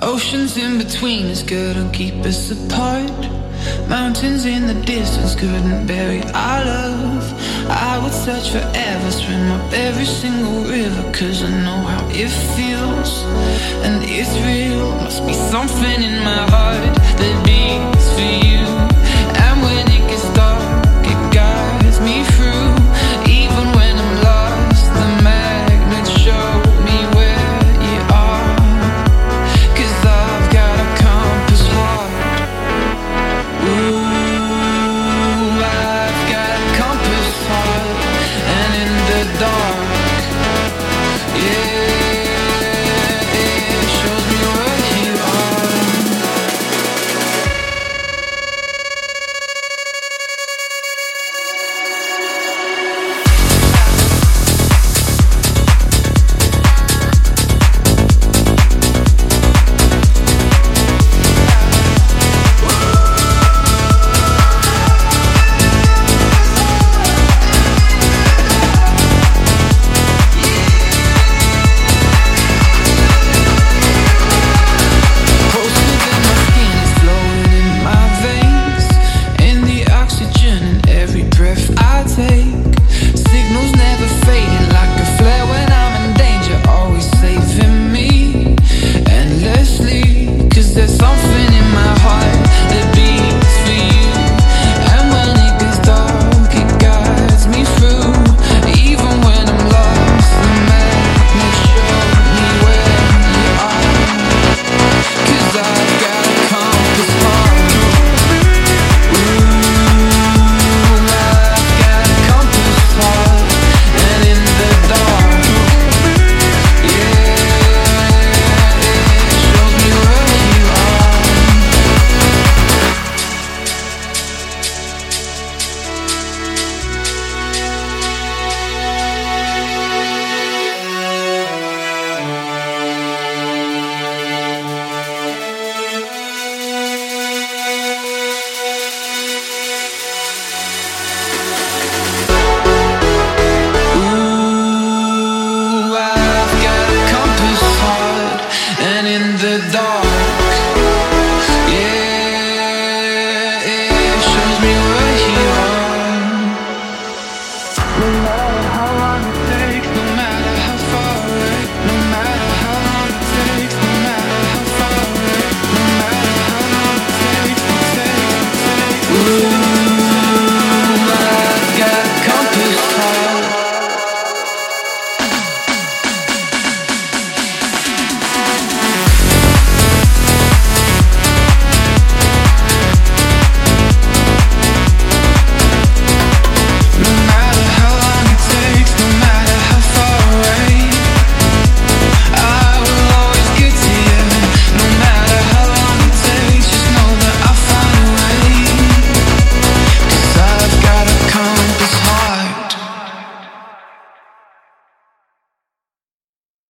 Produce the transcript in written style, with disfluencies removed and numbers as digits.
Oceans in between us couldn't keep us apart. Mountains in the distance couldn't bury our love. I would search forever, swim up every single river, 'cause I know how it feels, and it's real. Must be something in my heart that beats for you. And when it gets dark, it guides me through. Even when I'm lost, the magnets show me where you are, 'cause I've got a compass heart. Ooh, I've got a compass heart, and in the dark, yeah, it shows me where you are. And in the dark